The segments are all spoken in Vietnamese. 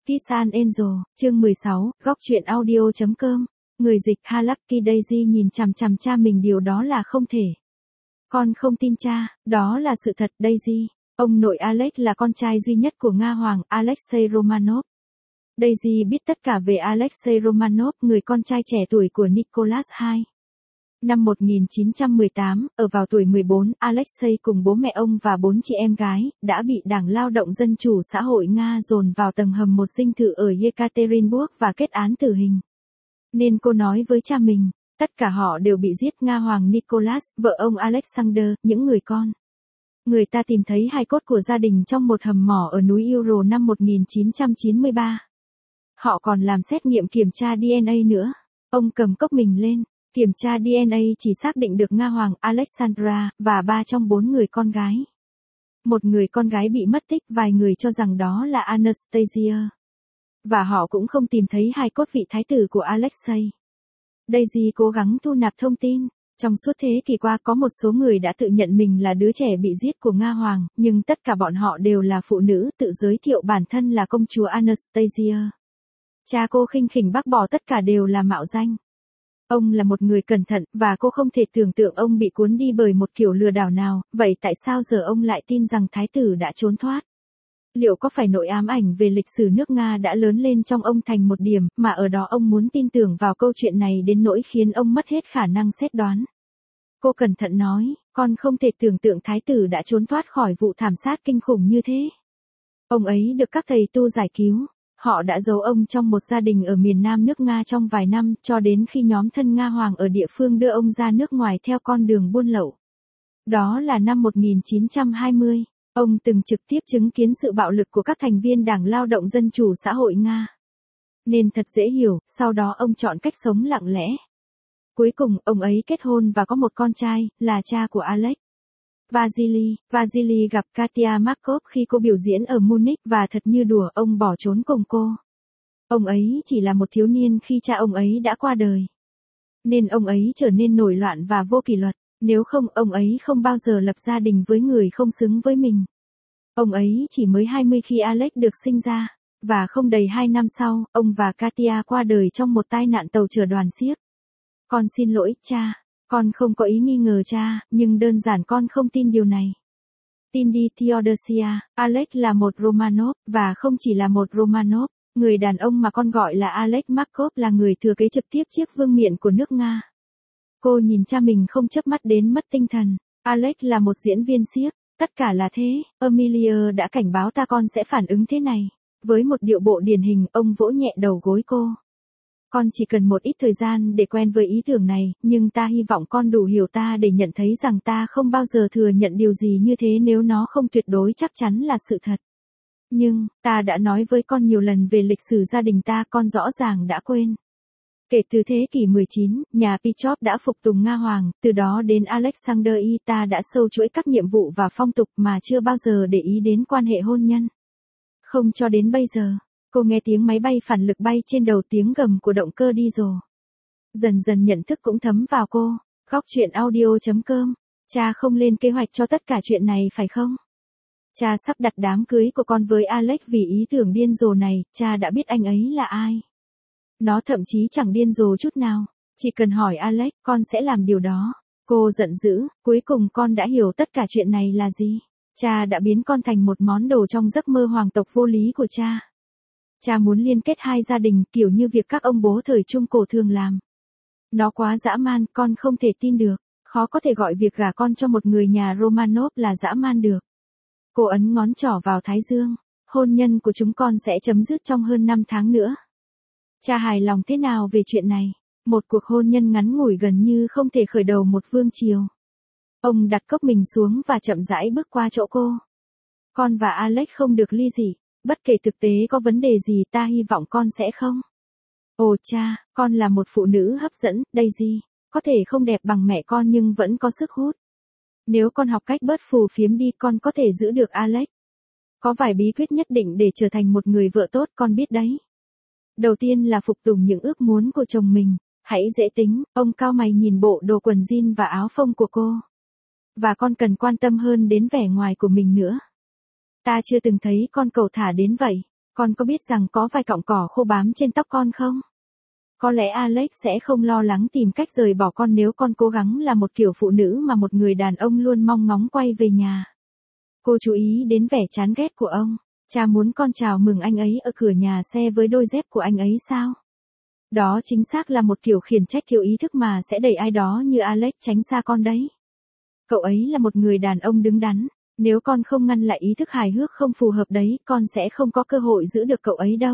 Kiss an Angel, chương 16, góc truyện audio.com. Người dịch Lucky Daisy nhìn chằm chằm cha mình, điều đó là không thể. Con không tin cha, đó là sự thật Daisy. Ông nội Alex là con trai duy nhất của Nga Hoàng Alexei Romanov. Daisy biết tất cả về Alexei Romanov, người con trai trẻ tuổi của Nicholas II. Năm 1918, ở vào tuổi 14, Alexei cùng bố mẹ ông và 4 chị em gái, đã bị Đảng Lao động Dân chủ xã hội Nga dồn vào tầng hầm một dinh thự ở Yekaterinburg và kết án tử hình. Nên cô nói với cha mình, tất cả họ đều bị giết. Nga Hoàng Nicholas, vợ ông Alexander, những người con. Người ta tìm thấy hài cốt của gia đình trong một hầm mỏ ở núi Ural năm 1993. Họ còn làm xét nghiệm kiểm tra DNA nữa. Ông cầm cốc mình lên. Kiểm tra DNA chỉ xác định được Nga Hoàng Alexandra, và 3 trong 4 người con gái. Một người con gái bị mất tích, vài người cho rằng đó là Anastasia. Và họ cũng không tìm thấy hài cốt vị thái tử của Alexei. Daisy cố gắng thu nạp thông tin. Trong suốt thế kỷ qua có một số người đã tự nhận mình là đứa trẻ bị giết của Nga Hoàng, nhưng tất cả bọn họ đều là phụ nữ tự giới thiệu bản thân là công chúa Anastasia. Cha cô khinh khỉnh bác bỏ tất cả đều là mạo danh. Ông là một người cẩn thận, và cô không thể tưởng tượng ông bị cuốn đi bởi một kiểu lừa đảo nào, vậy tại sao giờ ông lại tin rằng thái tử đã trốn thoát? Liệu có phải nỗi ám ảnh về lịch sử nước Nga đã lớn lên trong ông thành một điểm, mà ở đó ông muốn tin tưởng vào câu chuyện này đến nỗi khiến ông mất hết khả năng xét đoán? Cô cẩn thận nói, con không thể tưởng tượng thái tử đã trốn thoát khỏi vụ thảm sát kinh khủng như thế. Ông ấy được các thầy tu giải cứu. Họ đã giấu ông trong một gia đình ở miền nam nước Nga trong vài năm, cho đến khi nhóm thân Nga Hoàng ở địa phương đưa ông ra nước ngoài theo con đường buôn lậu. Đó là năm 1920, ông từng trực tiếp chứng kiến sự bạo lực của các thành viên Đảng Lao động Dân chủ xã hội Nga. Nên thật dễ hiểu, sau đó ông chọn cách sống lặng lẽ. Cuối cùng, ông ấy kết hôn và có một con trai, là cha của Alex. Vasily gặp Katia Markov khi cô biểu diễn ở Munich, và thật như đùa, ông bỏ trốn cùng cô. Ông ấy chỉ là một thiếu niên khi cha ông ấy đã qua đời. Nên ông ấy trở nên nổi loạn và vô kỷ luật, nếu không ông ấy không bao giờ lập gia đình với người không xứng với mình. Ông ấy chỉ mới 20 khi Alex được sinh ra, và không đầy 2 năm sau, ông và Katia qua đời trong một tai nạn tàu chở đoàn xiếc. Con xin lỗi, cha. Con không có ý nghi ngờ cha, nhưng đơn giản con không tin điều này. Tin đi Theodosia, Alex là một Romanov, và không chỉ là một Romanov, người đàn ông mà con gọi là Alex Markov là người thừa kế trực tiếp chiếc vương miện của nước Nga. Cô nhìn cha mình không chớp mắt đến mất tinh thần. Alex là một diễn viên xiếc, tất cả là thế. Emilia đã cảnh báo ta con sẽ phản ứng thế này. Với một điệu bộ điển hình, ông vỗ nhẹ đầu gối cô. Con chỉ cần một ít thời gian để quen với ý tưởng này, nhưng ta hy vọng con đủ hiểu ta để nhận thấy rằng ta không bao giờ thừa nhận điều gì như thế nếu nó không tuyệt đối chắc chắn là sự thật. Nhưng, ta đã nói với con nhiều lần về lịch sử gia đình ta, con rõ ràng đã quên. Kể từ thế kỷ 19, nhà Pichov đã phục tùng Nga Hoàng, từ đó đến Alexander I, ta đã sâu chuỗi các nhiệm vụ và phong tục mà chưa bao giờ để ý đến quan hệ hôn nhân. Không cho đến bây giờ. Cô nghe tiếng máy bay phản lực bay trên đầu, tiếng gầm của động cơ diesel. Dần dần nhận thức cũng thấm vào cô. Góc truyện audio.com. Cha không lên kế hoạch cho tất cả chuyện này phải không? Cha sắp đặt đám cưới của con với Alex vì ý tưởng điên rồ này, cha đã biết anh ấy là ai. Nó thậm chí chẳng điên rồ chút nào. Chỉ cần hỏi Alex, con sẽ làm điều đó. Cô giận dữ, cuối cùng con đã hiểu tất cả chuyện này là gì. Cha đã biến con thành một món đồ trong giấc mơ hoàng tộc vô lý của cha. Cha muốn liên kết hai gia đình kiểu như việc các ông bố thời Trung Cổ thường làm. Nó quá dã man, con không thể tin được. Khó có thể gọi việc gả con cho một người nhà Romanov là dã man được. Cô ấn ngón trỏ vào thái dương. Hôn nhân của chúng con sẽ chấm dứt trong hơn 5 tháng nữa. Cha hài lòng thế nào về chuyện này? Một cuộc hôn nhân ngắn ngủi gần như không thể khởi đầu một vương triều. Ông đặt cốc mình xuống và chậm rãi bước qua chỗ cô. Con và Alex không được ly dị. Bất kể thực tế có vấn đề gì, ta hy vọng con sẽ không. Ồ cha, con là một phụ nữ hấp dẫn, Daisy. Có thể không đẹp bằng mẹ con nhưng vẫn có sức hút. Nếu con học cách bớt phù phiếm đi, con có thể giữ được Alex. Có vài bí quyết nhất định để trở thành một người vợ tốt, con biết đấy. Đầu tiên là phục tùng những ước muốn của chồng mình. Hãy dễ tính. Ông cau mày nhìn bộ đồ quần jean và áo phông của cô. Và con cần quan tâm hơn đến vẻ ngoài của mình nữa. Ta chưa từng thấy con cầu thả đến vậy. Con có biết rằng có vài cọng cỏ khô bám trên tóc con không? Có lẽ Alex sẽ không lo lắng tìm cách rời bỏ con nếu con cố gắng là một kiểu phụ nữ mà một người đàn ông luôn mong ngóng quay về nhà. Cô chú ý đến vẻ chán ghét của ông. Cha muốn con chào mừng anh ấy ở cửa nhà xe với đôi dép của anh ấy sao? Đó chính xác là một kiểu khiển trách thiếu ý thức mà sẽ đẩy ai đó như Alex tránh xa con đấy. Cậu ấy là một người đàn ông đứng đắn. Nếu con không ngăn lại ý thức hài hước không phù hợp đấy, con sẽ không có cơ hội giữ được cậu ấy đâu.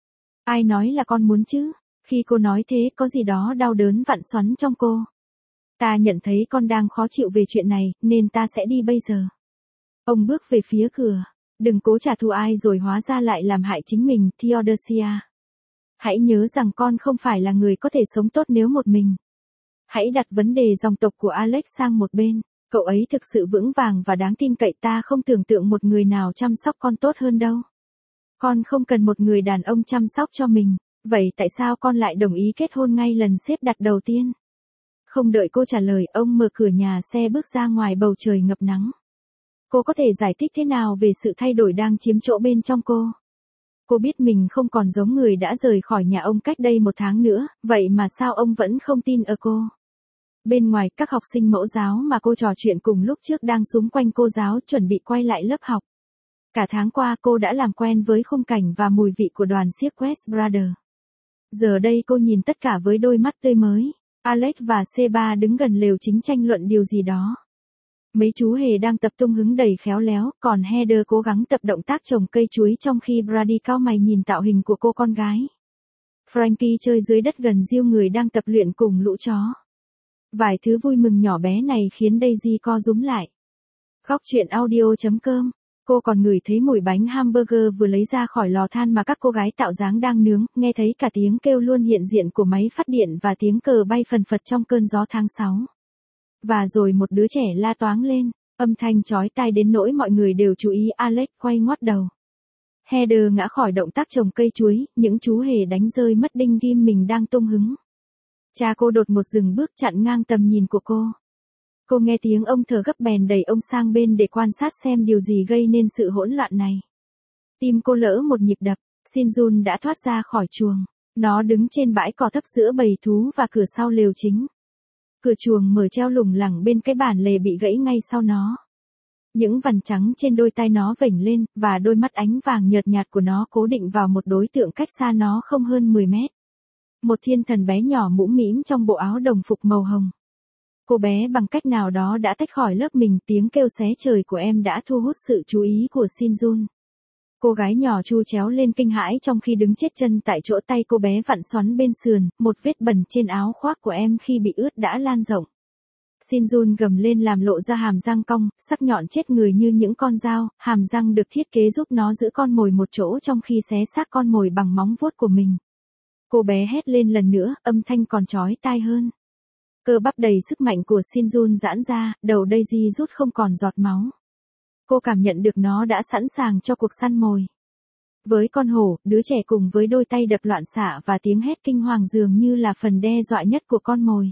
Ai nói là con muốn chứ? Khi cô nói thế có gì đó đau đớn vặn xoắn trong cô. Ta nhận thấy con đang khó chịu về chuyện này, nên ta sẽ đi bây giờ. Ông bước về phía cửa. Đừng cố trả thù ai rồi hóa ra lại làm hại chính mình, Theodosia. Hãy nhớ rằng con không phải là người có thể sống tốt nếu một mình. Hãy đặt vấn đề dòng tộc của Alex sang một bên. Cậu ấy thực sự vững vàng và đáng tin cậy, ta không tưởng tượng một người nào chăm sóc con tốt hơn đâu. Con không cần một người đàn ông chăm sóc cho mình. Vậy tại sao con lại đồng ý kết hôn ngay lần xếp đặt đầu tiên? Không đợi cô trả lời, ông mở cửa nhà xe bước ra ngoài bầu trời ngập nắng. Cô có thể giải thích thế nào về sự thay đổi đang chiếm chỗ bên trong cô? Cô biết mình không còn giống người đã rời khỏi nhà ông cách đây 1 tháng nữa, vậy mà sao ông vẫn không tin ở cô? Bên ngoài, các học sinh mẫu giáo mà cô trò chuyện cùng lúc trước đang xúm quanh cô giáo chuẩn bị quay lại lớp học. Cả tháng qua cô đã làm quen với khung cảnh và mùi vị của đoàn xiếc West Brothers. Giờ đây cô nhìn tất cả với đôi mắt tươi mới. Alex và Seba đứng gần lều chính tranh luận điều gì đó. Mấy chú hề đang tập tung hứng đầy khéo léo, còn Heather cố gắng tập động tác trồng cây chuối trong khi Brady cau mày nhìn tạo hình của cô con gái. Frankie chơi dưới đất gần Jill người đang tập luyện cùng lũ chó. Vài thứ vui mừng nhỏ bé này khiến Daisy co rúm lại. Góc chuyện audio.com. Cô còn ngửi thấy mùi bánh hamburger vừa lấy ra khỏi lò than mà các cô gái tạo dáng đang nướng, nghe thấy cả tiếng kêu luôn hiện diện của máy phát điện và tiếng cờ bay phần phật trong cơn gió tháng 6. Và rồi một đứa trẻ la toáng lên, âm thanh chói tai đến nỗi mọi người đều chú ý. Alex quay ngoắt đầu. Heather ngã khỏi động tác trồng cây chuối, những chú hề đánh rơi mất đinh ghim mình đang tung hứng. Cha cô đột ngột dừng bước chặn ngang tầm nhìn của cô. Cô nghe tiếng ông thở gấp bèn đẩy ông sang bên để quan sát xem điều gì gây nên sự hỗn loạn này. Tim cô lỡ một nhịp đập, Shinjun đã thoát ra khỏi chuồng. Nó đứng trên bãi cỏ thấp giữa bầy thú và cửa sau lều chính. Cửa chuồng mở treo lủng lẳng bên cái bản lề bị gãy ngay sau nó. Những vằn trắng trên đôi tai nó vểnh lên, và đôi mắt ánh vàng nhợt nhạt của nó cố định vào một đối tượng cách xa nó không hơn 10 mét. Một thiên thần bé nhỏ mũm mĩm trong bộ áo đồng phục màu hồng. Cô bé bằng cách nào đó đã tách khỏi lớp mình, tiếng kêu xé trời của em đã thu hút sự chú ý của Shinjun. Cô gái nhỏ chu chéo lên kinh hãi trong khi đứng chết chân tại chỗ, tay cô bé vặn xoắn bên sườn, một vết bẩn trên áo khoác của em khi bị ướt đã lan rộng. Shinjun gầm lên làm lộ ra hàm răng cong, sắc nhọn chết người như những con dao, hàm răng được thiết kế giúp nó giữ con mồi một chỗ trong khi xé xác con mồi bằng móng vuốt của mình. Cô bé hét lên lần nữa, âm thanh còn chói tai hơn. Cơ bắp đầy sức mạnh của Shinjun giãn ra, đầu Daisy rút không còn giọt máu. Cô cảm nhận được nó đã sẵn sàng cho cuộc săn mồi. Với con hổ, đứa trẻ cùng với đôi tay đập loạn xạ và tiếng hét kinh hoàng dường như là phần đe dọa nhất của con mồi.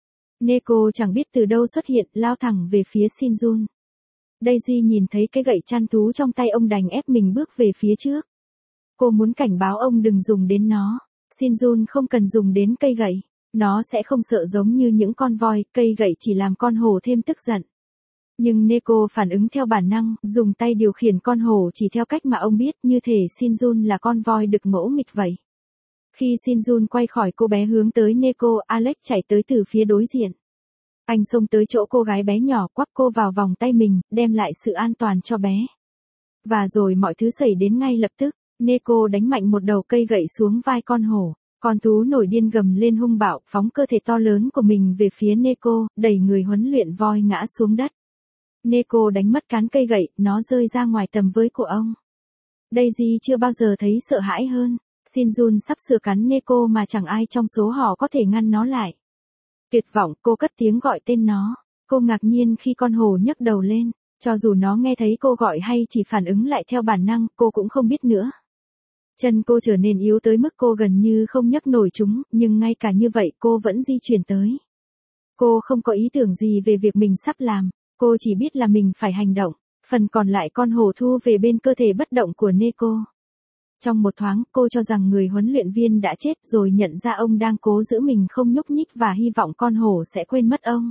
Neko chẳng biết từ đâu xuất hiện, lao thẳng về phía Shinjun. Daisy nhìn thấy cái gậy chăn thú trong tay ông đành ép mình bước về phía trước. Cô muốn cảnh báo ông đừng dùng đến nó. Shinjun không cần dùng đến cây gậy. Nó sẽ không sợ giống như những con voi, cây gậy chỉ làm con hổ thêm tức giận. Nhưng Neko phản ứng theo bản năng, dùng tay điều khiển con hổ chỉ theo cách mà ông biết, như thể Shinjun là con voi đực ngỗ nghịch vậy. Khi Shinjun quay khỏi cô bé hướng tới Neko, Alex chạy tới từ phía đối diện. Anh xông tới chỗ cô gái bé nhỏ, quắp cô vào vòng tay mình, đem lại sự an toàn cho bé. Và rồi mọi thứ xảy đến ngay lập tức. Neko đánh mạnh một đầu cây gậy xuống vai con hổ. Con thú nổi điên gầm lên hung bạo, phóng cơ thể to lớn của mình về phía Neko, đẩy người huấn luyện voi ngã xuống đất. Neko đánh mất cán cây gậy, nó rơi ra ngoài tầm với của ông. Daisy chưa bao giờ thấy sợ hãi hơn. Shinjun sắp sửa cắn Neko mà chẳng ai trong số họ có thể ngăn nó lại. Tuyệt vọng, cô cất tiếng gọi tên nó. Cô ngạc nhiên khi con hổ nhấc đầu lên. Cho dù nó nghe thấy cô gọi hay chỉ phản ứng lại theo bản năng, cô cũng không biết nữa. Chân cô trở nên yếu tới mức cô gần như không nhấc nổi chúng, nhưng ngay cả như vậy cô vẫn di chuyển tới. Cô không có ý tưởng gì về việc mình sắp làm, cô chỉ biết là mình phải hành động. Phần còn lại con hổ thu về bên cơ thể bất động của Neko. Trong một thoáng, cô cho rằng người huấn luyện viên đã chết rồi nhận ra ông đang cố giữ mình không nhúc nhích và hy vọng con hổ sẽ quên mất ông.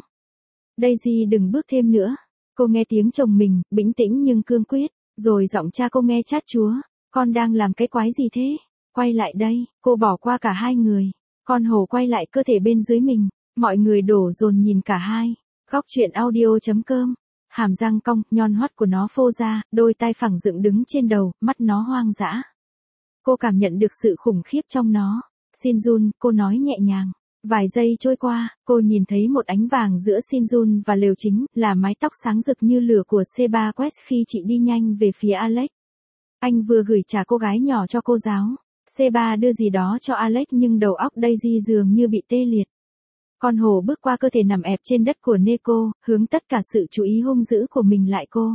Daisy đừng bước thêm nữa. Cô nghe tiếng chồng mình, bình tĩnh nhưng cương quyết, rồi giọng cha cô nghe chát chúa. Con đang làm cái quái gì thế? Quay lại đây, cô bỏ qua cả hai người. Con hổ quay lại cơ thể bên dưới mình. Mọi người đổ dồn nhìn cả hai. Góc truyện audio.com. Hàm răng cong, nhon hoắt của nó phô ra, đôi tai phẳng dựng đứng trên đầu, mắt nó hoang dã. Cô cảm nhận được sự khủng khiếp trong nó. Shinjun, cô nói nhẹ nhàng. Vài giây trôi qua, cô nhìn thấy một ánh vàng giữa Shinjun và lều chính, là mái tóc sáng rực như lửa của Seba Quest khi chị đi nhanh về phía Alex. Anh vừa gửi trả cô gái nhỏ cho cô giáo. Seba đưa gì đó cho Alex nhưng đầu óc Daisy dường như bị tê liệt. Con hổ bước qua cơ thể nằm ẹp trên đất của Neko, hướng tất cả sự chú ý hung dữ của mình lại cô.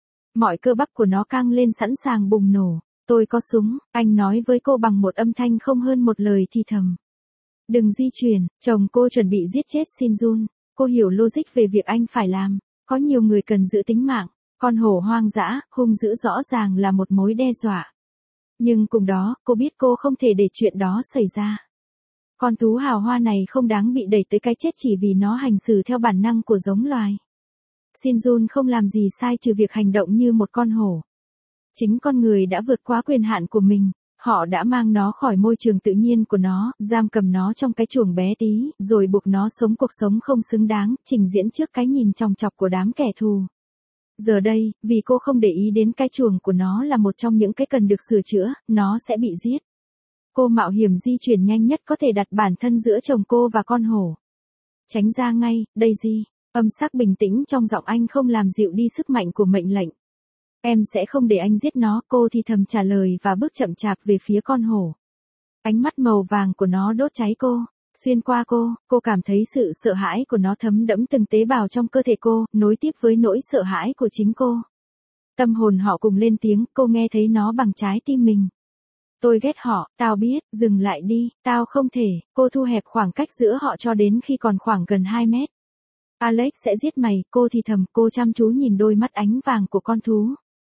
Mọi cơ bắp của nó căng lên sẵn sàng bùng nổ. Tôi có súng, anh nói với cô bằng một âm thanh không hơn một lời thì thầm. Đừng di chuyển, chồng cô chuẩn bị giết chết Shinjun. Cô hiểu logic về việc anh phải làm. Có nhiều người cần giữ tính mạng. Con hổ hoang dã, hung dữ rõ ràng là một mối đe dọa. Nhưng cùng đó, cô biết cô không thể để chuyện đó xảy ra. Con thú hào hoa này không đáng bị đẩy tới cái chết chỉ vì nó hành xử theo bản năng của giống loài. Shinjun không làm gì sai trừ việc hành động như một con hổ. Chính con người đã vượt quá quyền hạn của mình. Họ đã mang nó khỏi môi trường tự nhiên của nó, giam cầm nó trong cái chuồng bé tí, rồi buộc nó sống cuộc sống không xứng đáng, trình diễn trước cái nhìn chòng chọc của đám kẻ thù. Giờ đây, vì cô không để ý đến cái chuồng của nó là một trong những cái cần được sửa chữa, nó sẽ bị giết. Cô mạo hiểm di chuyển nhanh nhất có thể đặt bản thân giữa chồng cô và con hổ. Tránh ra ngay, Daisy. Âm sắc bình tĩnh trong giọng anh không làm dịu đi sức mạnh của mệnh lệnh. Em sẽ không để anh giết nó, cô thì thầm trả lời và bước chậm chạp về phía con hổ. Ánh mắt màu vàng của nó đốt cháy cô, xuyên qua cô cảm thấy sự sợ hãi của nó thấm đẫm từng tế bào trong cơ thể cô, nối tiếp với nỗi sợ hãi của chính cô. Tâm hồn họ cùng lên tiếng, cô nghe thấy nó bằng trái tim mình. Tôi ghét họ, tao biết, dừng lại đi, tao không thể, cô thu hẹp khoảng cách giữa họ cho đến khi còn khoảng gần 2 mét. Alex sẽ giết mày, cô thì thầm, cô chăm chú nhìn đôi mắt ánh vàng của con thú.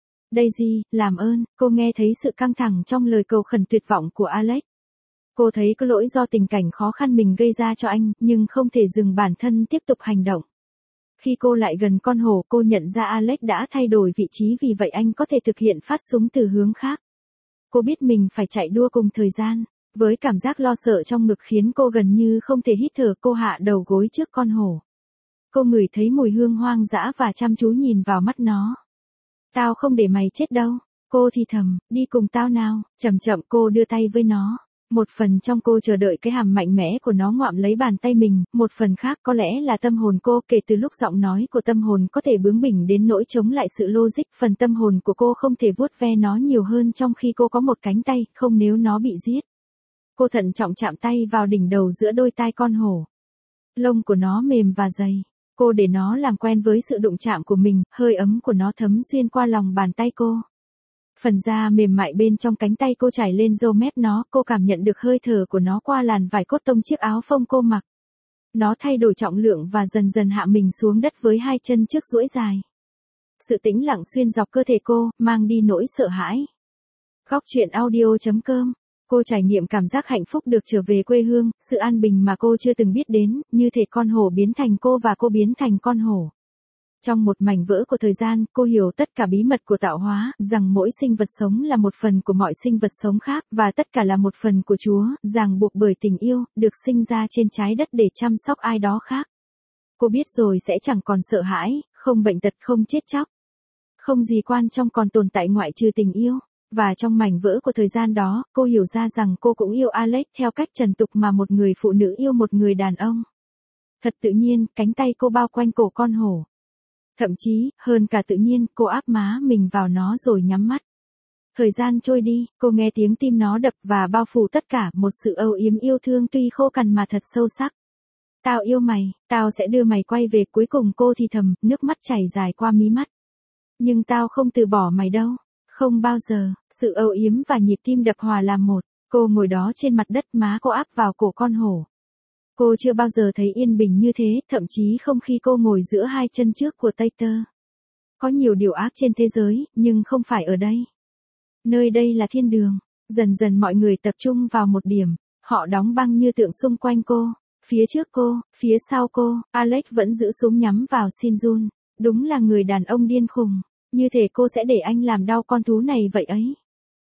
Daisy, làm ơn, cô nghe thấy sự căng thẳng trong lời cầu khẩn tuyệt vọng của Alex. Cô thấy có lỗi do tình cảnh khó khăn mình gây ra cho anh, nhưng không thể dừng bản thân tiếp tục hành động. Khi cô lại gần con hổ, cô nhận ra Alex đã thay đổi vị trí vì vậy anh có thể thực hiện phát súng từ hướng khác. Cô biết mình phải chạy đua cùng thời gian. Với cảm giác lo sợ trong ngực khiến cô gần như không thể hít thở, cô hạ đầu gối trước con hổ. Cô ngửi thấy mùi hương hoang dã và chăm chú nhìn vào mắt nó. Tao không để mày chết đâu. Cô thì thầm, đi cùng tao nào. Chậm chậm cô đưa tay với nó. Một phần trong cô chờ đợi cái hàm mạnh mẽ của nó ngoạm lấy bàn tay mình, một phần khác có lẽ là tâm hồn cô. Kể từ lúc giọng nói của tâm hồn có thể bướng bỉnh đến nỗi chống lại sự logic, phần tâm hồn của cô không thể vuốt ve nó nhiều hơn trong khi cô có một cánh tay, không nếu nó bị giết. Cô thận trọng chạm tay vào đỉnh đầu giữa đôi tai con hổ. Lông của nó mềm và dày. Cô để nó làm quen với sự đụng chạm của mình, hơi ấm của nó thấm xuyên qua lòng bàn tay cô. Phần da mềm mại bên trong cánh tay cô trải lên râu mép nó, cô cảm nhận được hơi thở của nó qua làn vải cốt tông chiếc áo phông cô mặc. Nó thay đổi trọng lượng và dần dần hạ mình xuống đất với hai chân trước duỗi dài. Sự tĩnh lặng xuyên dọc cơ thể cô, mang đi nỗi sợ hãi. Góc truyện audio.com. Cô trải nghiệm cảm giác hạnh phúc được trở về quê hương, sự an bình mà cô chưa từng biết đến, như thể con hổ biến thành cô và cô biến thành con hổ. Trong một mảnh vỡ của thời gian, cô hiểu tất cả bí mật của tạo hóa, rằng mỗi sinh vật sống là một phần của mọi sinh vật sống khác, và tất cả là một phần của Chúa, ràng buộc bởi tình yêu, được sinh ra trên trái đất để chăm sóc ai đó khác. Cô biết rồi sẽ chẳng còn sợ hãi, không bệnh tật, không chết chóc. Không gì quan trọng còn tồn tại ngoại trừ tình yêu. Và trong mảnh vỡ của thời gian đó, cô hiểu ra rằng cô cũng yêu Alex theo cách trần tục mà một người phụ nữ yêu một người đàn ông. Thật tự nhiên, cánh tay cô bao quanh cổ con hổ. Thậm chí, hơn cả tự nhiên, cô áp má mình vào nó rồi nhắm mắt. Thời gian trôi đi, cô nghe tiếng tim nó đập và bao phủ tất cả, một sự âu yếm yêu thương tuy khô cằn mà thật sâu sắc. Tao yêu mày, tao sẽ đưa mày quay về, cuối cùng cô thì thầm, nước mắt chảy dài qua mí mắt. Nhưng tao không từ bỏ mày đâu. Không bao giờ, sự âu yếm và nhịp tim đập hòa làm một. Cô ngồi đó trên mặt đất, má cô áp vào cổ con hổ. Cô chưa bao giờ thấy yên bình như thế, thậm chí không khi cô ngồi giữa hai chân trước của Tater. Có nhiều điều ác trên thế giới, nhưng không phải ở đây. Nơi đây là thiên đường. Dần dần mọi người tập trung vào một điểm, họ đóng băng như tượng xung quanh cô. Phía trước cô, phía sau cô, Alex vẫn giữ súng nhắm vào Shinjun. Đúng là người đàn ông điên khùng. Như thể cô sẽ để anh làm đau con thú này vậy ấy.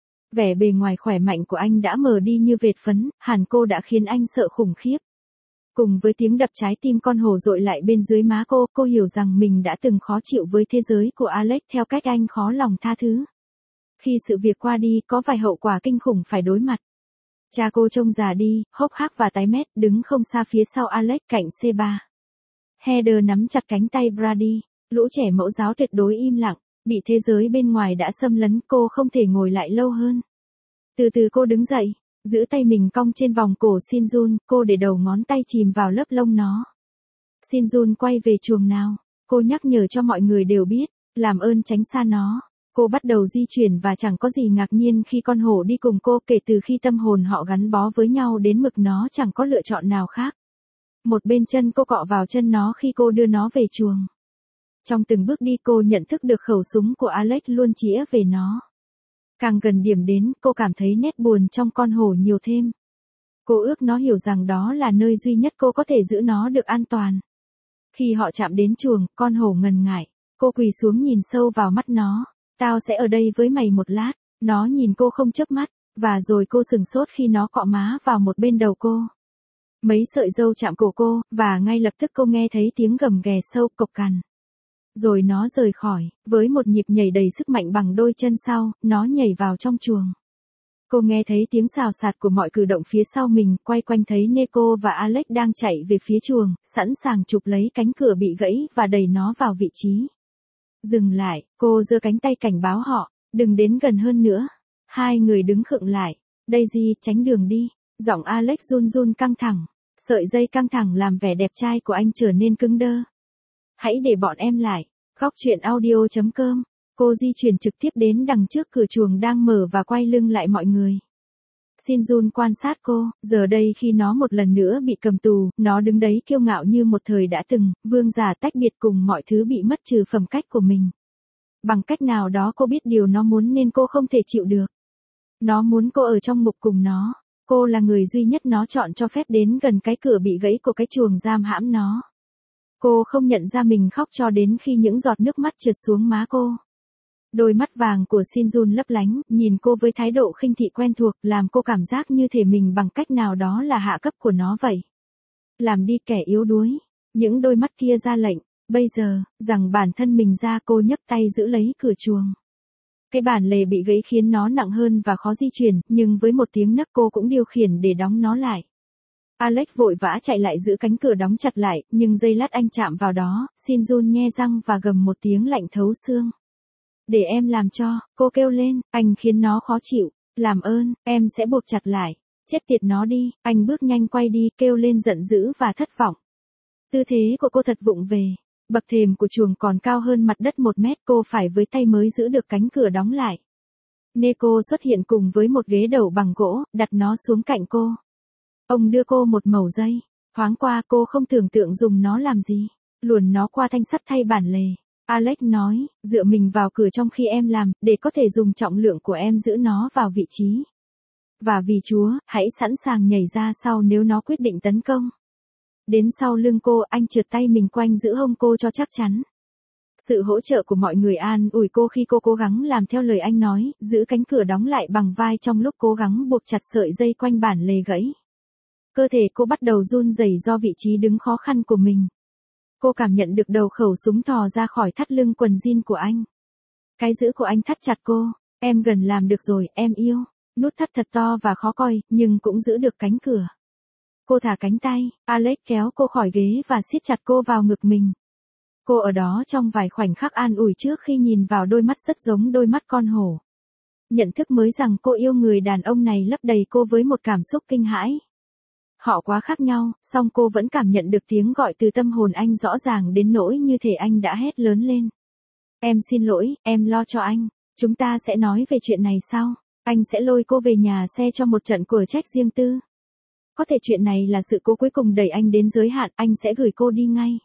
Vẻ bề ngoài khỏe mạnh của anh đã mờ đi như vệt phấn, hẳn cô đã khiến anh sợ khủng khiếp. Cùng với tiếng đập trái tim con hổ dội lại bên dưới má cô hiểu rằng mình đã từng khó chịu với thế giới của Alex theo cách anh khó lòng tha thứ. Khi sự việc qua đi, có vài hậu quả kinh khủng phải đối mặt. Cha cô trông già đi, hốc hác và tái mét, đứng không xa phía sau Alex cạnh C3. Heather nắm chặt cánh tay Brady, lũ trẻ mẫu giáo tuyệt đối im lặng, bị thế giới bên ngoài đã xâm lấn, cô không thể ngồi lại lâu hơn. Từ từ cô đứng dậy, giữ tay mình cong trên vòng cổ Shinjun, cô để đầu ngón tay chìm vào lớp lông nó. Shinjun quay về chuồng nào, cô nhắc nhở cho mọi người đều biết, làm ơn tránh xa nó. Cô bắt đầu di chuyển và chẳng có gì ngạc nhiên khi con hổ đi cùng cô, kể từ khi tâm hồn họ gắn bó với nhau đến mực nó chẳng có lựa chọn nào khác. Một bên chân cô cọ vào chân nó khi cô đưa nó về chuồng. Trong từng bước đi cô nhận thức được khẩu súng của Alex luôn chĩa về nó. Càng gần điểm đến, cô cảm thấy nét buồn trong con hổ nhiều thêm. Cô ước nó hiểu rằng đó là nơi duy nhất cô có thể giữ nó được an toàn. Khi họ chạm đến chuồng, con hổ ngần ngại. Cô quỳ xuống nhìn sâu vào mắt nó. Tao sẽ ở đây với mày một lát. Nó nhìn cô không chớp mắt, và rồi cô sừng sốt khi nó cọ má vào một bên đầu cô. Mấy sợi râu chạm cổ cô, và ngay lập tức cô nghe thấy tiếng gầm ghè sâu cộc cằn. Rồi nó rời khỏi, với một nhịp nhảy đầy sức mạnh bằng đôi chân sau, nó nhảy vào trong chuồng. Cô nghe thấy tiếng xào xạc của mọi cử động phía sau mình, quay quanh thấy Neko và Alex đang chạy về phía chuồng, sẵn sàng chụp lấy cánh cửa bị gãy và đẩy nó vào vị trí. Dừng lại, cô giơ cánh tay cảnh báo họ, đừng đến gần hơn nữa. Hai người đứng khựng lại. Daisy, tránh đường đi. Giọng Alex run run căng thẳng. Sợi dây căng thẳng làm vẻ đẹp trai của anh trở nên cứng đơ. Hãy để bọn em lại. Góc truyện audio.com. Cô di chuyển trực tiếp đến đằng trước cửa chuồng đang mở và quay lưng lại mọi người. Shinjun quan sát cô, giờ đây khi nó một lần nữa bị cầm tù, nó đứng đấy kiêu ngạo như một thời đã từng, vương giả tách biệt cùng mọi thứ bị mất trừ phẩm cách của mình. Bằng cách nào đó cô biết điều nó muốn nên cô không thể chịu được. Nó muốn cô ở trong ngục cùng nó. Cô là người duy nhất nó chọn cho phép đến gần cái cửa bị gãy của cái chuồng giam hãm nó. Cô không nhận ra mình khóc cho đến khi những giọt nước mắt trượt xuống má cô. Đôi mắt vàng của Shinjun lấp lánh, nhìn cô với thái độ khinh thị quen thuộc, làm cô cảm giác như thể mình bằng cách nào đó là hạ cấp của nó vậy. Làm đi kẻ yếu đuối. Những đôi mắt kia ra lệnh. Bây giờ, rằng bản thân mình ra, cô nhấc tay giữ lấy cửa chuồng. Cái bản lề bị gãy khiến nó nặng hơn và khó di chuyển, nhưng với một tiếng nấc cô cũng điều khiển để đóng nó lại. Alex vội vã chạy lại giữ cánh cửa đóng chặt lại, nhưng giây lát anh chạm vào đó, Shinjun nhe răng và gầm một tiếng lạnh thấu xương. Để em làm cho, cô kêu lên, anh khiến nó khó chịu, làm ơn, em sẽ buộc chặt lại, chết tiệt nó đi, anh bước nhanh quay đi, kêu lên giận dữ và thất vọng. Tư thế của cô thật vụng về, bậc thềm của chuồng còn cao hơn mặt đất 1 mét, cô phải với tay mới giữ được cánh cửa đóng lại. Neko xuất hiện cùng với một ghế đầu bằng gỗ, đặt nó xuống cạnh cô. Ông đưa cô một mẩu dây, thoáng qua cô không tưởng tượng dùng nó làm gì, luồn nó qua thanh sắt thay bản lề. Alex nói, dựa mình vào cửa trong khi em làm, để có thể dùng trọng lượng của em giữ nó vào vị trí. Và vì Chúa, hãy sẵn sàng nhảy ra sau nếu nó quyết định tấn công. Đến sau lưng cô, anh trượt tay mình quanh giữ hông cô cho chắc chắn. Sự hỗ trợ của mọi người an ủi cô khi cô cố gắng làm theo lời anh nói, giữ cánh cửa đóng lại bằng vai trong lúc cố gắng buộc chặt sợi dây quanh bản lề gãy. Cơ thể cô bắt đầu run rẩy do vị trí đứng khó khăn của mình. Cô cảm nhận được đầu khẩu súng thò ra khỏi thắt lưng quần jean của anh. Cái giữ của anh thắt chặt cô. Em gần làm được rồi, em yêu. Nút thắt thật to và khó coi, nhưng cũng giữ được cánh cửa. Cô thả cánh tay, Alex kéo cô khỏi ghế và siết chặt cô vào ngực mình. Cô ở đó trong vài khoảnh khắc an ủi trước khi nhìn vào đôi mắt rất giống đôi mắt con hổ. Nhận thức mới rằng cô yêu người đàn ông này lấp đầy cô với một cảm xúc kinh hãi. Họ quá khác nhau, song cô vẫn cảm nhận được tiếng gọi từ tâm hồn anh rõ ràng đến nỗi như thể anh đã hét lớn lên. Em xin lỗi, em lo cho anh. Chúng ta sẽ nói về chuyện này sau. Anh sẽ lôi cô về nhà xe cho một trận của trách riêng tư. Có thể chuyện này là sự cố cuối cùng đẩy anh đến giới hạn, anh sẽ gửi cô đi ngay.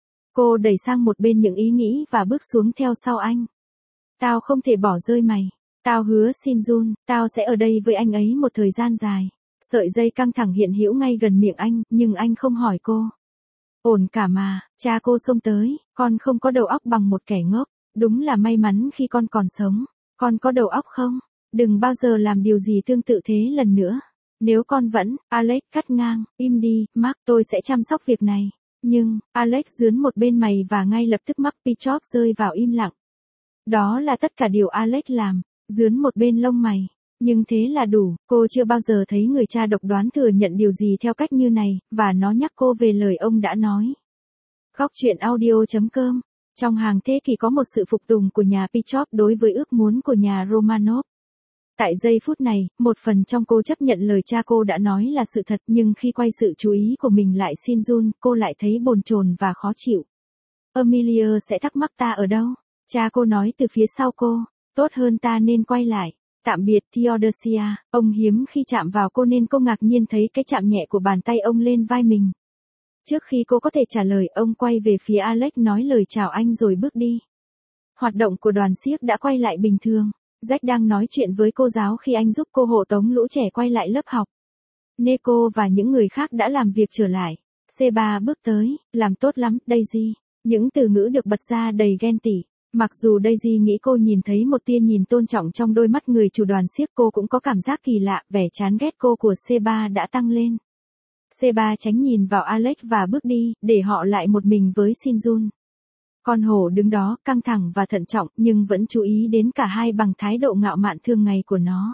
Cô đẩy sang một bên những ý nghĩ và bước xuống theo sau anh. Tao không thể bỏ rơi mày. Tao hứa Shin Jun, tao sẽ ở đây với anh ấy một thời gian dài. Sợi dây căng thẳng hiện hữu ngay gần miệng anh, nhưng anh không hỏi cô. Ổn cả mà, cha cô xông tới, con không có đầu óc bằng một kẻ ngốc. Đúng là may mắn khi con còn sống. Con có đầu óc không? Đừng bao giờ làm điều gì tương tự thế lần nữa. Nếu con vẫn, Alex cắt ngang, im đi, Mark, tôi sẽ chăm sóc việc này. Nhưng, Alex dướn một bên mày và ngay lập tức Mark Pichot rơi vào im lặng. Đó là tất cả điều Alex làm, dướn một bên lông mày. Nhưng thế là đủ, cô chưa bao giờ thấy người cha độc đoán thừa nhận điều gì theo cách như này, và nó nhắc cô về lời ông đã nói. Góc truyện audio.com. Trong hàng thế kỷ có một sự phục tùng của nhà Pichot đối với ước muốn của nhà Romanov. Tại giây phút này, một phần trong cô chấp nhận lời cha cô đã nói là sự thật, nhưng khi quay sự chú ý của mình lại Shin Jun, cô lại thấy bồn chồn và khó chịu. Amelia sẽ thắc mắc ta ở đâu? Cha cô nói từ phía sau cô, tốt hơn ta nên quay lại. Tạm biệt Theodosia, ông hiếm khi chạm vào cô nên cô ngạc nhiên thấy cái chạm nhẹ của bàn tay ông lên vai mình. Trước khi cô có thể trả lời, ông quay về phía Alex nói lời chào anh rồi bước đi. Hoạt động của đoàn xiếc đã quay lại bình thường. Jack đang nói chuyện với cô giáo khi anh giúp cô hộ tống lũ trẻ quay lại lớp học. Neko và những người khác đã làm việc trở lại. C3 bước tới, làm tốt lắm, Daisy. Những từ ngữ được bật ra đầy ghen tị. Mặc dù Daisy nghĩ cô nhìn thấy một tia nhìn tôn trọng trong đôi mắt người chủ đoàn xiếc, cô cũng có cảm giác kỳ lạ, vẻ chán ghét cô của C3 đã tăng lên. C3 tránh nhìn vào Alex và bước đi, để họ lại một mình với Shin Jun. Con hổ đứng đó, căng thẳng và thận trọng, nhưng vẫn chú ý đến cả hai bằng thái độ ngạo mạn thường ngày của nó.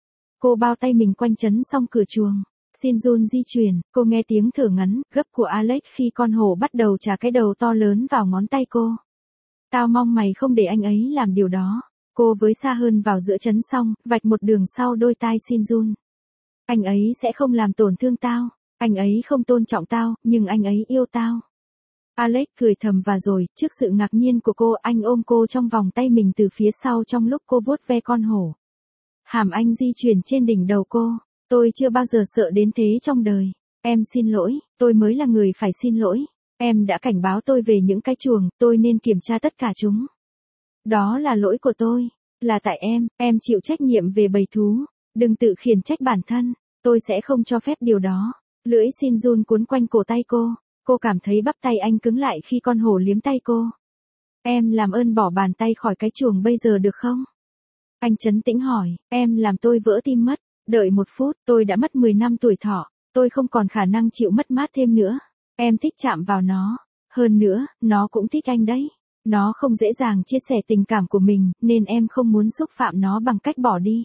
Cô bao tay mình quanh trấn xong cửa chuồng. Shin Jun di chuyển, cô nghe tiếng thở ngắn, gấp của Alex khi con hổ bắt đầu chà cái đầu to lớn vào ngón tay cô. Tao mong mày không để anh ấy làm điều đó. Cô với xa hơn vào giữa trấn xong, vạch một đường sau đôi tai Shin Jun. Anh ấy sẽ không làm tổn thương tao. Anh ấy không tôn trọng tao, nhưng anh ấy yêu tao. Alex cười thầm và rồi, trước sự ngạc nhiên của cô, anh ôm cô trong vòng tay mình từ phía sau trong lúc cô vuốt ve con hổ. Hàm anh di chuyển trên đỉnh đầu cô. Tôi chưa bao giờ sợ đến thế trong đời. Em xin lỗi, tôi mới là người phải xin lỗi. Em đã cảnh báo tôi về những cái chuồng, tôi nên kiểm tra tất cả chúng. Đó là lỗi của tôi. Là tại em chịu trách nhiệm về bầy thú. Đừng tự khiển trách bản thân. Tôi sẽ không cho phép điều đó. Lưỡi Shin Jun cuốn quanh cổ tay cô. Cô cảm thấy bắp tay anh cứng lại khi con hổ liếm tay cô. Em làm ơn bỏ bàn tay khỏi cái chuồng bây giờ được không? Anh trấn tĩnh hỏi, em làm tôi vỡ tim mất. Đợi một phút, tôi đã mất 10 năm tuổi thọ. Tôi không còn khả năng chịu mất mát thêm nữa. Em thích chạm vào nó. Hơn nữa, nó cũng thích anh đấy. Nó không dễ dàng chia sẻ tình cảm của mình, nên em không muốn xúc phạm nó bằng cách bỏ đi.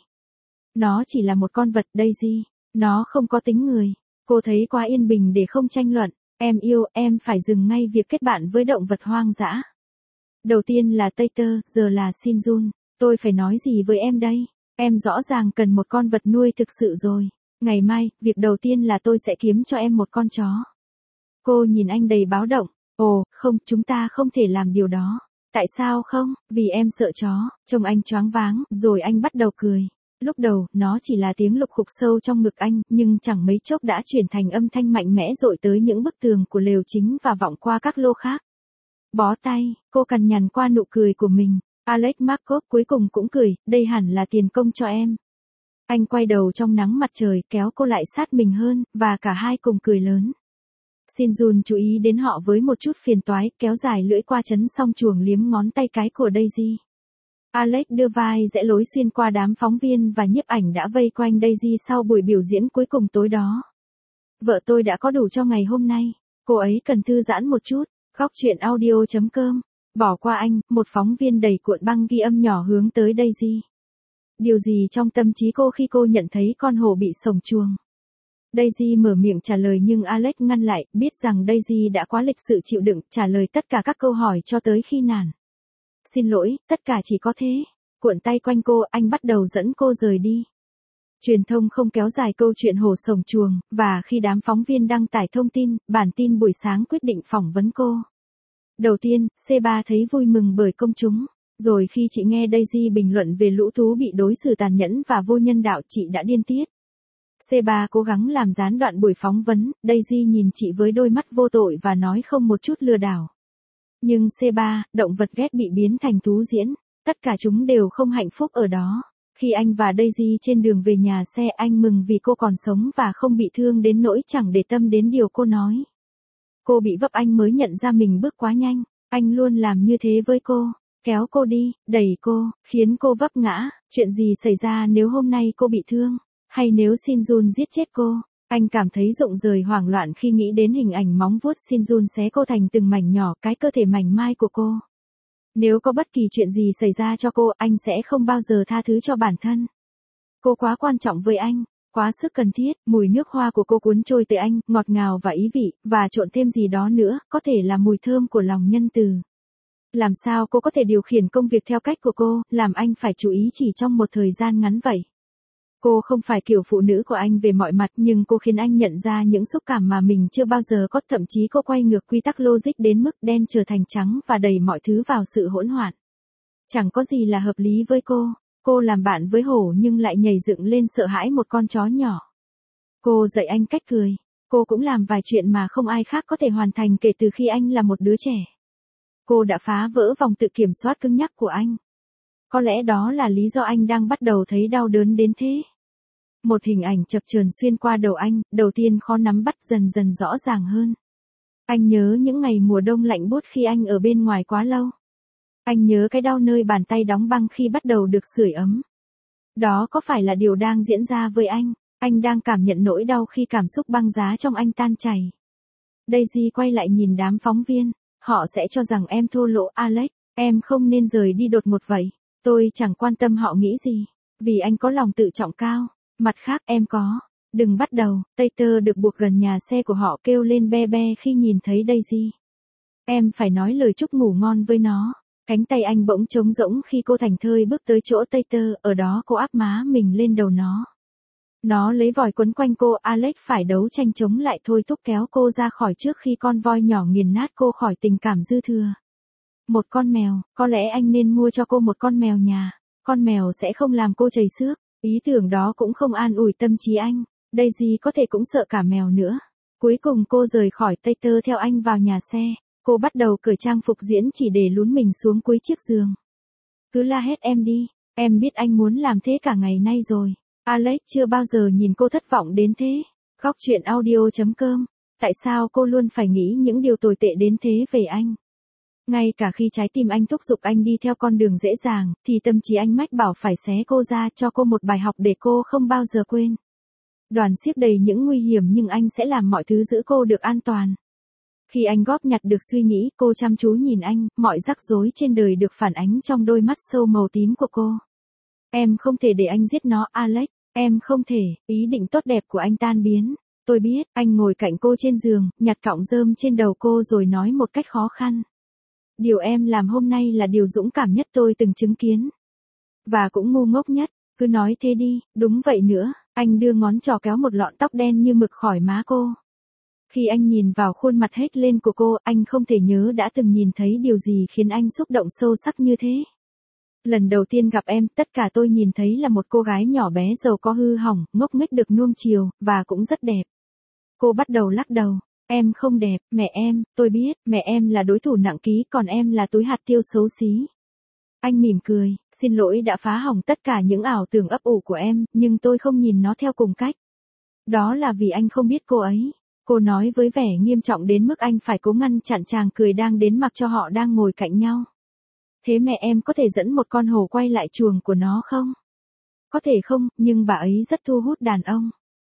Nó chỉ là một con vật, Daisy. Nó không có tính người. Cô thấy quá yên bình để không tranh luận. Em yêu, em phải dừng ngay việc kết bạn với động vật hoang dã. Đầu tiên là Tater, giờ là Shin Jun. Tôi phải nói gì với em đây? Em rõ ràng cần một con vật nuôi thực sự rồi. Ngày mai, việc đầu tiên là tôi sẽ kiếm cho em một con chó. Cô nhìn anh đầy báo động. Ồ, không, chúng ta không thể làm điều đó. Tại sao không? Vì em sợ chó. Trông anh choáng váng, rồi anh bắt đầu cười. Lúc đầu, nó chỉ là tiếng lục khục sâu trong ngực anh, nhưng chẳng mấy chốc đã chuyển thành âm thanh mạnh mẽ dội tới những bức tường của lều chính và vọng qua các lô khác. Bó tay, cô cằn nhằn qua nụ cười của mình. Alex Markov cuối cùng cũng cười, đây hẳn là tiền công cho em. Anh quay đầu trong nắng mặt trời, kéo cô lại sát mình hơn, và cả hai cùng cười lớn. Shin Jun chú ý đến họ với một chút phiền toái, kéo dài lưỡi qua trấn xong chuồng liếm ngón tay cái của Daisy. Alex đưa vai rẽ lối xuyên qua đám phóng viên và nhiếp ảnh đã vây quanh Daisy sau buổi biểu diễn cuối cùng tối đó. Vợ tôi đã có đủ cho ngày hôm nay. Cô ấy cần thư giãn một chút. Góc truyện audio.com. Bỏ qua anh, một phóng viên đẩy cuộn băng ghi âm nhỏ hướng tới Daisy. Điều gì trong tâm trí cô khi cô nhận thấy con hổ bị sổng chuồng? Daisy mở miệng trả lời nhưng Alex ngăn lại, biết rằng Daisy đã quá lịch sự chịu đựng, trả lời tất cả các câu hỏi cho tới khi nản. Xin lỗi, tất cả chỉ có thế. Cuộn tay quanh cô, anh bắt đầu dẫn cô rời đi. Truyền thông không kéo dài câu chuyện hổ sổng chuồng, và khi đám phóng viên đăng tải thông tin, bản tin buổi sáng quyết định phỏng vấn cô. Đầu tiên, C3 thấy vui mừng bởi công chúng. Rồi khi chị nghe Daisy bình luận về lũ thú bị đối xử tàn nhẫn và vô nhân đạo, chị đã điên tiết. C3 cố gắng làm gián đoạn buổi phỏng vấn, Daisy nhìn chị với đôi mắt vô tội và nói không một chút lừa đảo. Nhưng C3, động vật ghét bị biến thành thú diễn, tất cả chúng đều không hạnh phúc ở đó. Khi anh và Daisy trên đường về nhà xe, anh mừng vì cô còn sống và không bị thương đến nỗi chẳng để tâm đến điều cô nói. Cô bị vấp anh mới nhận ra mình bước quá nhanh. Anh luôn làm như thế với cô, kéo cô đi, đẩy cô, khiến cô vấp ngã. Chuyện gì xảy ra nếu hôm nay cô bị thương? Hay nếu Shinjun giết chết cô? Anh cảm thấy rụng rời hoảng loạn khi nghĩ đến hình ảnh móng vuốt Shinjun xé cô thành từng mảnh nhỏ, cái cơ thể mảnh mai của cô. Nếu có bất kỳ chuyện gì xảy ra cho cô, anh sẽ không bao giờ tha thứ cho bản thân. Cô quá quan trọng với anh, quá sức cần thiết. Mùi nước hoa của cô cuốn trôi tới anh, ngọt ngào và ý vị, và trộn thêm gì đó nữa, có thể là mùi thơm của lòng nhân từ. Làm sao cô có thể điều khiển công việc theo cách của cô, làm anh phải chú ý chỉ trong một thời gian ngắn vậy? Cô không phải kiểu phụ nữ của anh về mọi mặt, nhưng cô khiến anh nhận ra những xúc cảm mà mình chưa bao giờ có, thậm chí cô quay ngược quy tắc logic đến mức đen trở thành trắng và đẩy mọi thứ vào sự hỗn loạn. Chẳng có gì là hợp lý với cô. Cô làm bạn với hổ nhưng lại nhảy dựng lên sợ hãi một con chó nhỏ. Cô dạy anh cách cười. Cô cũng làm vài chuyện mà không ai khác có thể hoàn thành kể từ khi anh là một đứa trẻ. Cô đã phá vỡ vòng tự kiểm soát cứng nhắc của anh. Có lẽ đó là lý do anh đang bắt đầu thấy đau đớn đến thế. Một hình ảnh chập chờn xuyên qua đầu anh, đầu tiên khó nắm bắt, dần dần rõ ràng hơn. Anh nhớ những ngày mùa đông lạnh buốt khi anh ở bên ngoài quá lâu. Anh nhớ cái đau nơi bàn tay đóng băng khi bắt đầu được sưởi ấm. Đó có phải là điều đang diễn ra với anh? Anh đang cảm nhận nỗi đau khi cảm xúc băng giá trong anh tan chảy. Daisy quay lại nhìn đám phóng viên. Họ sẽ cho rằng em thô lỗ, Alex. Em không nên rời đi đột ngột vậy. Tôi chẳng quan tâm họ nghĩ gì. Vì anh có lòng tự trọng cao. Mặt khác em có. Đừng bắt đầu. Tater được buộc gần nhà xe của họ kêu lên be be khi nhìn thấy Daisy. Em phải nói lời chúc ngủ ngon với nó. Cánh tay anh bỗng trống rỗng khi cô thảnh thơi bước tới chỗ Tater, ở đó cô áp má mình lên đầu nó. Nó lấy vòi quấn quanh cô, Alex phải đấu tranh chống lại, thôi thúc kéo cô ra khỏi trước khi con voi nhỏ nghiền nát cô khỏi tình cảm dư thừa. Một con mèo, có lẽ anh nên mua cho cô một con mèo nhà. Con mèo sẽ không làm cô chảy xước. Ý tưởng đó cũng không an ủi tâm trí anh. Daisy có thể cũng sợ cả mèo nữa. Cuối cùng cô rời khỏi Tater theo anh vào nhà xe. Cô bắt đầu cởi trang phục diễn chỉ để lún mình xuống cuối chiếc giường. Cứ la hét em đi, em biết anh muốn làm thế cả ngày nay rồi. Alex chưa bao giờ nhìn cô thất vọng đến thế. Góc truyện audio.com. Tại sao cô luôn phải nghĩ những điều tồi tệ đến thế về anh? Ngay cả khi trái tim anh thúc giục anh đi theo con đường dễ dàng, thì tâm trí anh mách bảo phải xé cô ra, cho cô một bài học để cô không bao giờ quên. Đoàn xiếc đầy những nguy hiểm nhưng anh sẽ làm mọi thứ giữ cô được an toàn. Khi anh góp nhặt được suy nghĩ, cô chăm chú nhìn anh, mọi rắc rối trên đời được phản ánh trong đôi mắt sâu màu tím của cô. Em không thể để anh giết nó, Alex. Em không thể. Ý định tốt đẹp của anh tan biến. Tôi biết. Anh ngồi cạnh cô trên giường, nhặt cọng rơm trên đầu cô rồi nói một cách khó khăn. Điều em làm hôm nay là điều dũng cảm nhất tôi từng chứng kiến. Và cũng ngu ngốc nhất. Cứ nói thế đi. Đúng vậy nữa. Anh đưa ngón trỏ kéo một lọn tóc đen như mực khỏi má cô. Khi anh nhìn vào khuôn mặt hết lên của cô, anh không thể nhớ đã từng nhìn thấy điều gì khiến anh xúc động sâu sắc như thế. Lần đầu tiên gặp em, tất cả tôi nhìn thấy là một cô gái nhỏ bé giàu có hư hỏng, ngốc nghếch được nuông chiều, và cũng rất đẹp. Cô bắt đầu lắc đầu. Em không đẹp, mẹ em, tôi biết, mẹ em là đối thủ nặng ký, còn em là túi hạt tiêu xấu xí. Anh mỉm cười, xin lỗi đã phá hỏng tất cả những ảo tưởng ấp ủ của em, nhưng tôi không nhìn nó theo cùng cách. Đó là vì anh không biết cô ấy. Cô nói với vẻ nghiêm trọng đến mức anh phải cố ngăn chặn chàng cười đang đến mặc cho họ đang ngồi cạnh nhau. Thế mẹ em có thể dẫn một con hổ quay lại chuồng của nó không? Có thể không, nhưng bà ấy rất thu hút đàn ông.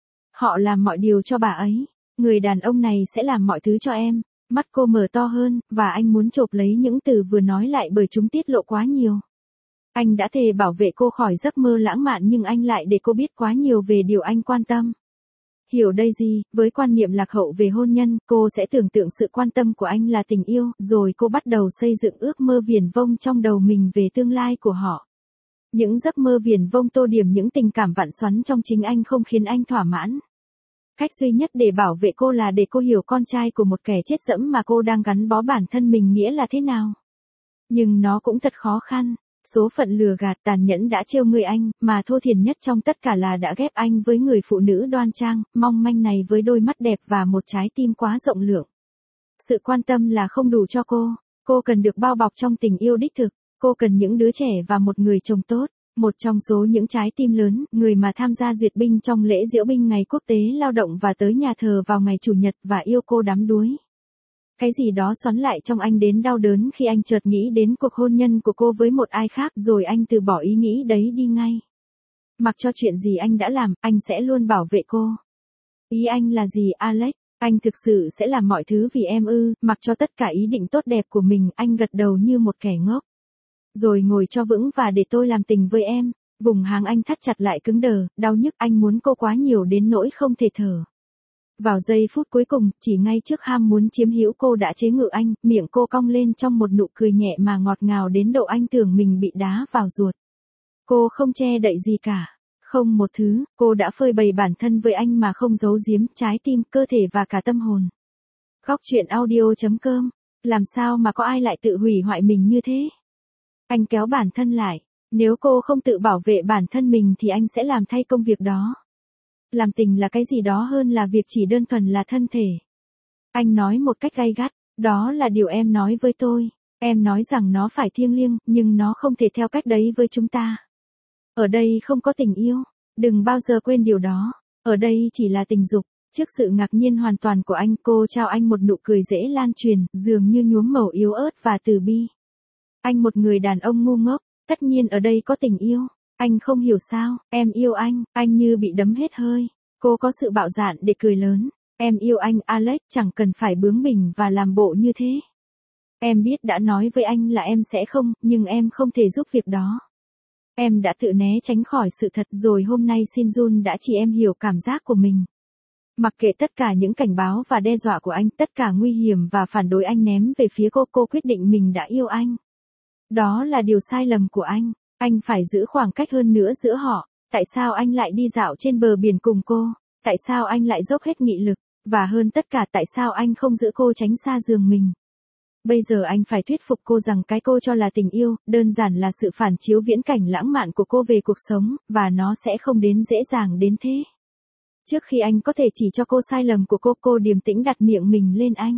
Họ làm mọi điều cho bà ấy. Người đàn ông này sẽ làm mọi thứ cho em. Mắt cô mở to hơn, và anh muốn chộp lấy những từ vừa nói lại bởi chúng tiết lộ quá nhiều. Anh đã thề bảo vệ cô khỏi giấc mơ lãng mạn nhưng anh lại để cô biết quá nhiều về điều anh quan tâm. Hiểu Daisy, với quan niệm lạc hậu về hôn nhân, cô sẽ tưởng tượng sự quan tâm của anh là tình yêu, rồi cô bắt đầu xây dựng ước mơ viển vông trong đầu mình về tương lai của họ. Những giấc mơ viển vông tô điểm những tình cảm vặn xoắn trong chính anh không khiến anh thỏa mãn. Cách duy nhất để bảo vệ cô là để cô hiểu con trai của một kẻ chết dẫm mà cô đang gắn bó bản thân mình nghĩa là thế nào. Nhưng nó cũng thật khó khăn. Số phận lừa gạt tàn nhẫn đã trêu người anh, mà thô thiển nhất trong tất cả là đã ghép anh với người phụ nữ đoan trang, mong manh này với đôi mắt đẹp và một trái tim quá rộng lượng. Sự quan tâm là không đủ cho cô. Cô cần được bao bọc trong tình yêu đích thực. Cô cần những đứa trẻ và một người chồng tốt. Một trong số những trái tim lớn, người mà tham gia duyệt binh trong lễ diễu binh ngày quốc tế lao động và tới nhà thờ vào ngày Chủ nhật và yêu cô đắm đuối. Cái gì đó xoắn lại trong anh đến đau đớn khi anh chợt nghĩ đến cuộc hôn nhân của cô với một ai khác rồi anh từ bỏ ý nghĩ đấy đi ngay. Mặc cho chuyện gì anh đã làm, anh sẽ luôn bảo vệ cô. Ý anh là gì Alex? Anh thực sự sẽ làm mọi thứ vì em ư? Mặc cho tất cả ý định tốt đẹp của mình, anh gật đầu như một kẻ ngốc. Rồi ngồi cho vững và để tôi làm tình với em. Vùng háng anh thắt chặt lại cứng đờ, đau nhức, anh muốn cô quá nhiều đến nỗi không thể thở. Vào giây phút cuối cùng, chỉ ngay trước ham muốn chiếm hữu cô đã chế ngự anh, miệng cô cong lên trong một nụ cười nhẹ mà ngọt ngào đến độ anh tưởng mình bị đá vào ruột. Cô không che đậy gì cả. Không một thứ, cô đã phơi bày bản thân với anh mà không giấu giếm trái tim, cơ thể và cả tâm hồn. Góc truyện audio.com. Làm sao mà có ai lại tự hủy hoại mình như thế? Anh kéo bản thân lại. Nếu cô không tự bảo vệ bản thân mình thì anh sẽ làm thay công việc đó. Làm tình là cái gì đó hơn là việc chỉ đơn thuần là thân thể. Anh nói một cách gay gắt, đó là điều em nói với tôi. Em nói rằng nó phải thiêng liêng, nhưng nó không thể theo cách đấy với chúng ta. Ở đây không có tình yêu, đừng bao giờ quên điều đó. Ở đây chỉ là tình dục. Trước sự ngạc nhiên hoàn toàn của anh, cô trao anh một nụ cười dễ lan truyền, dường như nhuốm màu yếu ớt và từ bi. Anh một người đàn ông ngu ngốc, tất nhiên ở đây có tình yêu. Anh không hiểu sao, em yêu anh như bị đấm hết hơi. Cô có sự bạo dạn để cười lớn. Em yêu anh Alex, chẳng cần phải bướng bỉnh và làm bộ như thế. Em biết đã nói với anh là em sẽ không, nhưng em không thể giúp việc đó. Em đã tự né tránh khỏi sự thật rồi hôm nay Shinjun đã chỉ em hiểu cảm giác của mình. Mặc kệ tất cả những cảnh báo và đe dọa của anh, tất cả nguy hiểm và phản đối anh ném về phía cô quyết định mình đã yêu anh. Đó là điều sai lầm của anh phải giữ khoảng cách hơn nữa giữa họ. Tại sao anh lại đi dạo trên bờ biển cùng cô? Tại sao anh lại dốc hết nghị lực? Và hơn tất cả tại sao anh không giữ cô tránh xa giường mình? Bây giờ anh phải thuyết phục cô rằng cái cô cho là tình yêu, đơn giản là sự phản chiếu viễn cảnh lãng mạn của cô về cuộc sống, và nó sẽ không đến dễ dàng đến thế. Trước khi anh có thể chỉ cho cô sai lầm của cô điềm tĩnh đặt miệng mình lên anh.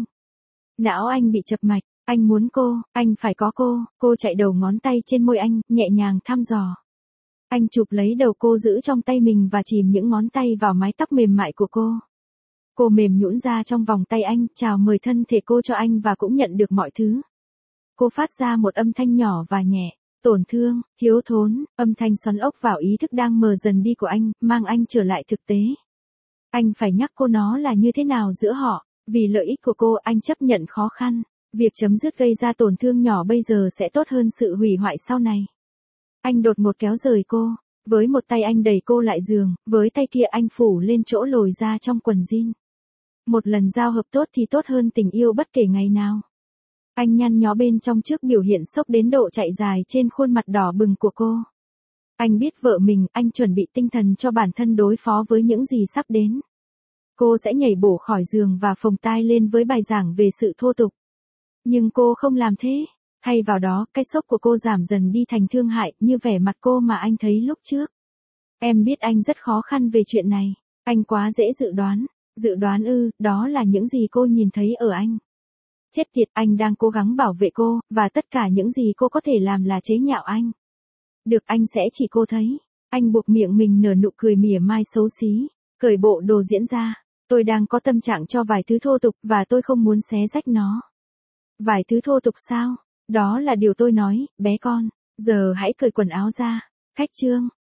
Não anh bị chập mạch, anh muốn cô, anh phải có cô chạy đầu ngón tay trên môi anh, nhẹ nhàng thăm dò. Anh chụp lấy đầu cô giữ trong tay mình và chìm những ngón tay vào mái tóc mềm mại của cô. Cô mềm nhũn ra trong vòng tay anh, chào mời thân thể cô cho anh và cũng nhận được mọi thứ. Cô phát ra một âm thanh nhỏ và nhẹ, tổn thương, thiếu thốn, âm thanh xoắn ốc vào ý thức đang mờ dần đi của anh, mang anh trở lại thực tế. Anh phải nhắc cô nó là như thế nào giữa họ, vì lợi ích của cô anh chấp nhận khó khăn. Việc chấm dứt gây ra tổn thương nhỏ bây giờ sẽ tốt hơn sự hủy hoại sau này. Anh đột ngột kéo rời cô. Với một tay anh đẩy cô lại giường, với tay kia anh phủ lên chỗ lồi ra trong quần jean. Một lần giao hợp tốt thì tốt hơn tình yêu bất kể ngày nào. Anh nhăn nhó bên trong trước biểu hiện sốc đến độ chạy dài trên khuôn mặt đỏ bừng của cô. Anh biết vợ mình, anh chuẩn bị tinh thần cho bản thân đối phó với những gì sắp đến. Cô sẽ nhảy bổ khỏi giường và phồng tai lên với bài giảng về sự thô tục. Nhưng cô không làm thế. Thay vào đó, cái sốc của cô giảm dần đi thành thương hại, như vẻ mặt cô mà anh thấy lúc trước. Em biết anh rất khó khăn về chuyện này. Anh quá dễ dự đoán. Dự đoán ư, đó là những gì cô nhìn thấy ở anh. Chết tiệt, anh đang cố gắng bảo vệ cô, và tất cả những gì cô có thể làm là chế nhạo anh. Được, anh sẽ chỉ cô thấy. Anh buộc miệng mình nở nụ cười mỉa mai xấu xí, cởi bộ đồ diễn ra. Tôi đang có tâm trạng cho vài thứ thô tục và tôi không muốn xé rách nó. Vài thứ thô tục sao? Đó là điều tôi nói, bé con. Giờ hãy cởi quần áo ra. Khách trương.